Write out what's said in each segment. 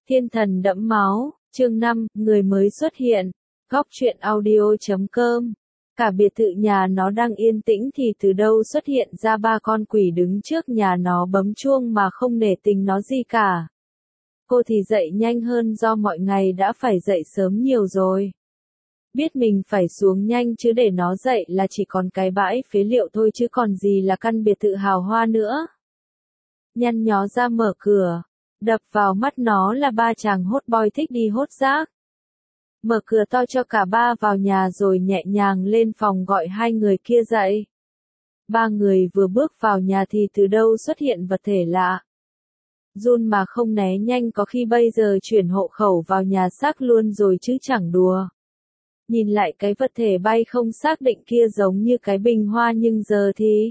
Thiên thần đẫm máu, chương 5, người mới xuất hiện. Góc truyện audio.com. Cả biệt thự nhà nó đang yên tĩnh thì từ đâu xuất hiện ra ba con quỷ đứng trước nhà nó bấm chuông mà không nể tình nó gì cả. Cô thì dậy nhanh hơn do mọi ngày đã phải dậy sớm nhiều rồi. Biết mình phải xuống nhanh chứ để nó dậy là chỉ còn cái bãi phế liệu thôi chứ còn gì là căn biệt thự hào hoa nữa. Nhăn nhó ra mở cửa. Đập vào mắt nó là ba chàng hot boy thích đi hốt rác. Mở cửa to cho cả ba vào nhà rồi nhẹ nhàng lên phòng gọi hai người kia dậy. Ba người vừa bước vào nhà thì từ đâu xuất hiện vật thể lạ. Run mà không né nhanh có khi bây giờ chuyển hộ khẩu vào nhà xác luôn rồi chứ chẳng đùa. Nhìn lại cái vật thể bay không xác định kia giống như cái bình hoa nhưng giờ thì...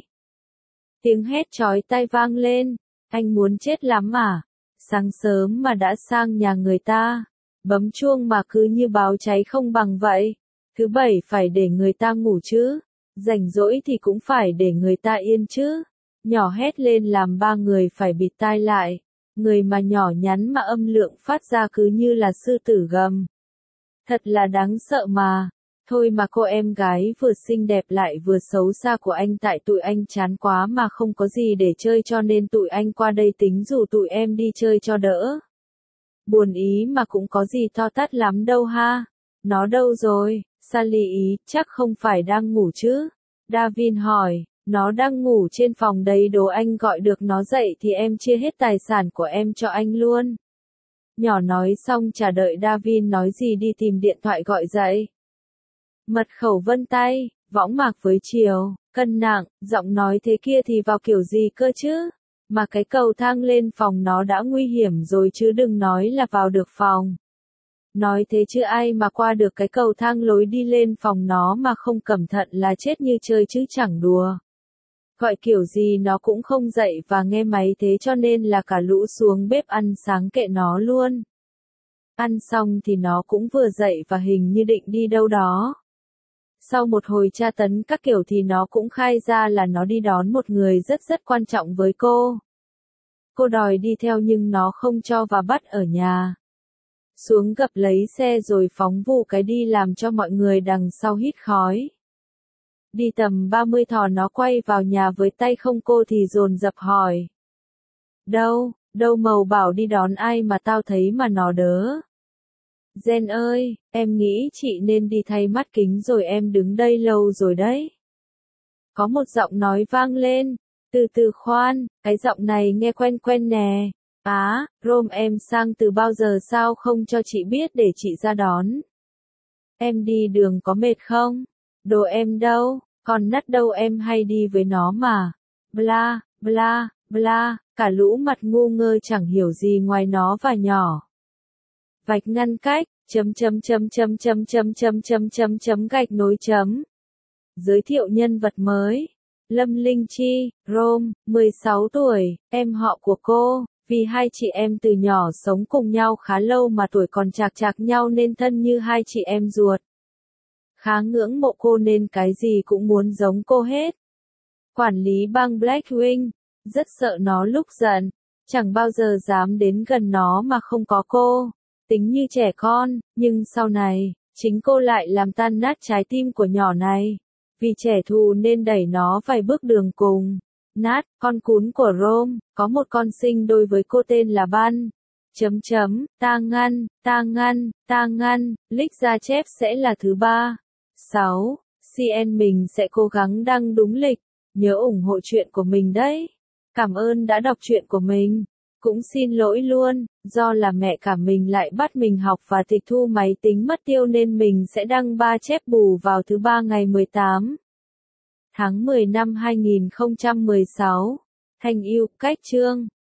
Tiếng hét chói tai vang lên. Anh muốn chết lắm à? Sáng sớm mà đã sang nhà người ta, bấm chuông mà cứ như báo cháy không bằng vậy. Thứ bảy phải để người ta ngủ chứ, rảnh rỗi thì cũng phải để người ta yên chứ. Nhỏ hét lên làm ba người phải bịt tai lại, người mà nhỏ nhắn mà âm lượng phát ra cứ như là sư tử gầm. Thật là đáng sợ mà. Thôi mà cô em gái vừa xinh đẹp lại vừa xấu xa của anh tại tụi anh chán quá mà không có gì để chơi cho nên tụi anh qua đây tính rủ tụi em đi chơi cho đỡ. Buồn ý mà cũng có gì to tát lắm đâu ha. Nó đâu rồi? Sally ý, chắc không phải đang ngủ chứ? Davin hỏi, nó đang ngủ trên phòng đấy đố anh gọi được nó dậy thì em chia hết tài sản của em cho anh luôn. Nhỏ nói xong chả đợi Davin nói gì đi tìm điện thoại gọi dậy. Mật khẩu vân tay, võng mạc với chiều, cân nặng, giọng nói thế kia thì vào kiểu gì cơ chứ? Mà cái cầu thang lên phòng nó đã nguy hiểm rồi chứ đừng nói là vào được phòng. Nói thế chứ ai mà qua được cái cầu thang lối đi lên phòng nó mà không cẩn thận là chết như chơi chứ chẳng đùa. Gọi kiểu gì nó cũng không dậy và nghe máy thế cho nên là cả lũ xuống bếp ăn sáng kệ nó luôn. Ăn xong thì nó cũng vừa dậy và hình như định đi đâu đó. Sau một hồi tra tấn các kiểu thì nó cũng khai ra là nó đi đón một người rất quan trọng với cô. Cô đòi đi theo nhưng nó không cho và bắt ở nhà. Xuống gập lấy xe rồi phóng vù cái đi làm cho mọi người đằng sau hít khói. Đi tầm 30 thò nó quay vào nhà với tay không cô thì dồn dập hỏi. Đâu màu bảo đi đón ai mà tao thấy mà nó đớ. Jen ơi, em nghĩ chị nên đi thay mắt kính rồi em đứng đây lâu rồi đấy. Có một giọng nói vang lên, từ từ khoan, cái giọng này nghe quen quen nè. Rome em sang từ bao giờ sao không cho chị biết để chị ra đón. Em đi đường có mệt không? Đồ em đâu, còn nắt đâu em hay đi với nó mà. Bla, bla, bla, cả lũ mặt ngu ngơ chẳng hiểu gì ngoài nó và nhỏ. Vạch ngăn cách, gạch nối chấm. Giới thiệu nhân vật mới. Lâm Linh Chi, Rome, 16 tuổi, em họ của cô, vì hai chị em từ nhỏ sống cùng nhau khá lâu mà tuổi còn chạc nhau nên thân như hai chị em ruột. Khá ngưỡng mộ cô nên cái gì cũng muốn giống cô hết. Quản lý bang Blackwing, rất sợ nó lúc giận, chẳng bao giờ dám đến gần nó mà không có cô. Tính như trẻ con, nhưng sau này, chính cô lại làm tan nát trái tim của nhỏ này. Vì trẻ thù nên đẩy nó vài bước đường cùng. Nát, con cún của Rome, có một con sinh đôi với cô tên là Ban. Ta ngăn, lick ra chép sẽ là thứ 3. 6. CN mình sẽ cố gắng đăng đúng lịch. Nhớ ủng hộ chuyện của mình đấy. Cảm ơn đã đọc chuyện của mình. Cũng xin lỗi luôn, do là mẹ cả mình lại bắt mình học và tịch thu máy tính mất tiêu nên mình sẽ đăng 3 chép bù vào thứ 3 ngày 18 tháng 10 năm 2016. Thanh yêu, cách chương.